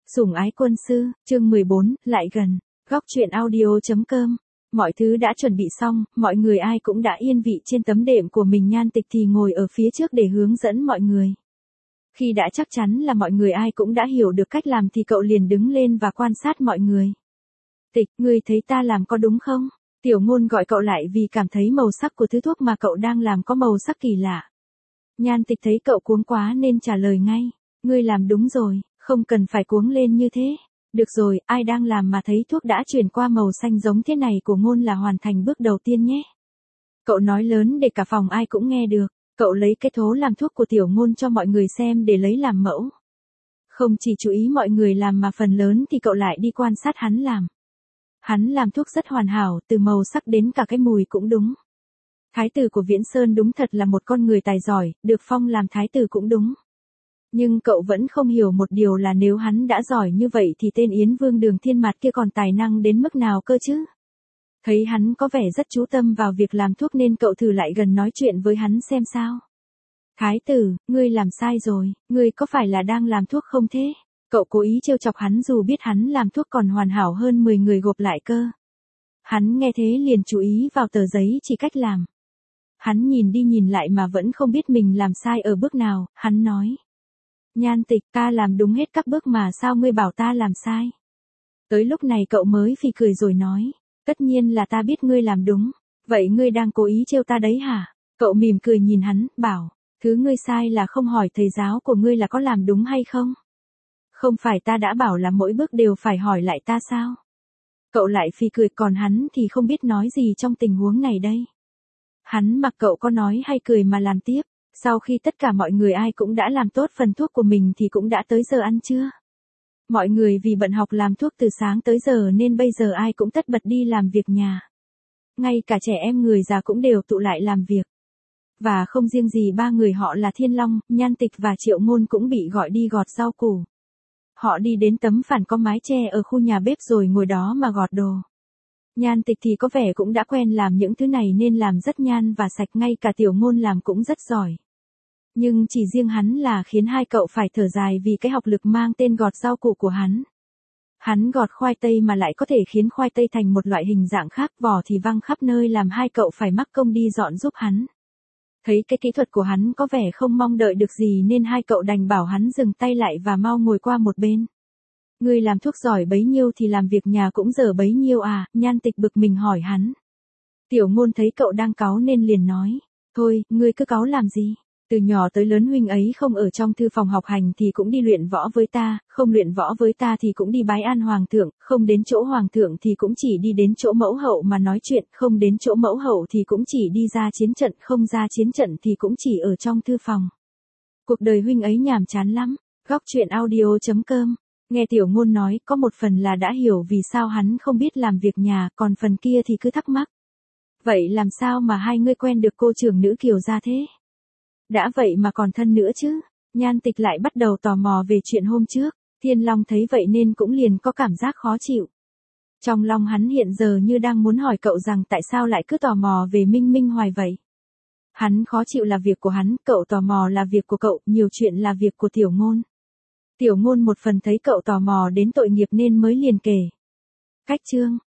Sủng ái quân sư, chương 14, lại gần. Góc truyện audio.com. Mọi thứ đã chuẩn bị xong, mọi người ai cũng đã yên vị trên tấm đệm của mình. Nhan Tịch thì ngồi ở phía trước để hướng dẫn mọi người. Khi đã chắc chắn là mọi người ai cũng đã hiểu được cách làm thì cậu liền đứng lên và quan sát mọi người. Tịch, ngươi thấy ta làm có đúng không? Tiểu Ngôn gọi cậu lại vì cảm thấy màu sắc của thứ thuốc mà cậu đang làm có màu sắc kỳ lạ. Nhan Tịch thấy cậu cuống quá nên trả lời ngay. Ngươi làm đúng rồi, không cần phải cuống lên như thế. Được rồi, ai đang làm mà thấy thuốc đã chuyển qua màu xanh giống thế này của Ngôn là hoàn thành bước đầu tiên nhé. Cậu nói lớn để cả phòng ai cũng nghe được. Cậu lấy cái thố làm thuốc của Tiểu Ngôn cho mọi người xem để lấy làm mẫu. Không chỉ chú ý mọi người làm mà phần lớn thì cậu lại đi quan sát hắn làm. Hắn làm thuốc rất hoàn hảo, từ màu sắc đến cả cái mùi cũng đúng. Thái tử của Viễn Sơn đúng thật là một con người tài giỏi, được phong làm thái tử cũng đúng. Nhưng cậu vẫn không hiểu một điều là nếu hắn đã giỏi như vậy thì tên Yến Vương Đường Thiên Mạt kia còn tài năng đến mức nào cơ chứ? Thấy hắn có vẻ rất chú tâm vào việc làm thuốc nên cậu thử lại gần nói chuyện với hắn xem sao. Thái tử, ngươi làm sai rồi, ngươi có phải là đang làm thuốc không thế? Cậu cố ý trêu chọc hắn dù biết hắn làm thuốc còn hoàn hảo hơn 10 người gộp lại cơ. Hắn nghe thế liền chú ý vào tờ giấy chỉ cách làm. Hắn nhìn đi nhìn lại mà vẫn không biết mình làm sai ở bước nào, hắn nói. Nhan Tịch, ta làm đúng hết các bước mà sao ngươi bảo ta làm sai? Tới lúc này cậu mới phì cười rồi nói. Tất nhiên là ta biết ngươi làm đúng. Vậy ngươi đang cố ý trêu ta đấy hả? Cậu mỉm cười nhìn hắn, bảo. Thứ ngươi sai là không hỏi thầy giáo của ngươi là có làm đúng hay không? Không phải ta đã bảo là mỗi bước đều phải hỏi lại ta sao? Cậu lại phì cười, còn hắn thì không biết nói gì trong tình huống này đây. Hắn mặc cậu có nói hay cười mà làm tiếp. Sau khi tất cả mọi người ai cũng đã làm tốt phần thuốc của mình thì cũng đã tới giờ ăn trưa. Mọi người vì bận học làm thuốc từ sáng tới giờ nên bây giờ ai cũng tất bật đi làm việc nhà. Ngay cả trẻ em người già cũng đều tụ lại làm việc. Và không riêng gì ba người họ là Thiên Long, Nhan Tịch và Triệu Ngôn cũng bị gọi đi gọt rau củ. Họ đi đến tấm phản có mái che ở khu nhà bếp rồi ngồi đó mà gọt đồ. Nhan Tịch thì có vẻ cũng đã quen làm những thứ này nên làm rất nhan và sạch, ngay cả Tiểu Ngôn làm cũng rất giỏi. Nhưng chỉ riêng hắn là khiến hai cậu phải thở dài vì cái học lực mang tên gọt rau củ của hắn. Hắn gọt khoai tây mà lại có thể khiến khoai tây thành một loại hình dạng khác, vỏ thì văng khắp nơi làm hai cậu phải mắc công đi dọn giúp hắn. Thấy cái kỹ thuật của hắn có vẻ không mong đợi được gì nên hai cậu đành bảo hắn dừng tay lại và mau ngồi qua một bên. Ngươi làm thuốc giỏi bấy nhiêu thì làm việc nhà cũng dở bấy nhiêu à? Nhan Tịch bực mình hỏi hắn. Tiểu Ngôn thấy cậu đang cáu nên liền nói. Thôi, ngươi cứ cáu làm gì? Từ nhỏ tới lớn huynh ấy không ở trong thư phòng học hành thì cũng đi luyện võ với ta, không luyện võ với ta thì cũng đi bái an hoàng thượng, không đến chỗ hoàng thượng thì cũng chỉ đi đến chỗ mẫu hậu mà nói chuyện, không đến chỗ mẫu hậu thì cũng chỉ đi ra chiến trận, không ra chiến trận thì cũng chỉ ở trong thư phòng. Cuộc đời huynh ấy nhàm chán lắm. Góc truyện audio.com. Nghe Tiểu Ngôn nói, có một phần là đã hiểu vì sao hắn không biết làm việc nhà, còn phần kia thì cứ thắc mắc. Vậy làm sao mà hai ngươi quen được cô trưởng nữ Kiều gia thế? Đã vậy mà còn thân nữa chứ. Nhan Tịch lại bắt đầu tò mò về chuyện hôm trước. Thiên Long thấy vậy nên cũng liền có cảm giác khó chịu. Trong lòng hắn hiện giờ như đang muốn hỏi cậu rằng tại sao lại cứ tò mò về Minh Minh hoài vậy. Hắn khó chịu là việc của hắn, cậu tò mò là việc của cậu, nhiều chuyện là việc của Tiểu Ngôn. Tiểu Ngôn một phần thấy cậu tò mò đến tội nghiệp nên mới liền kể. Cách chương.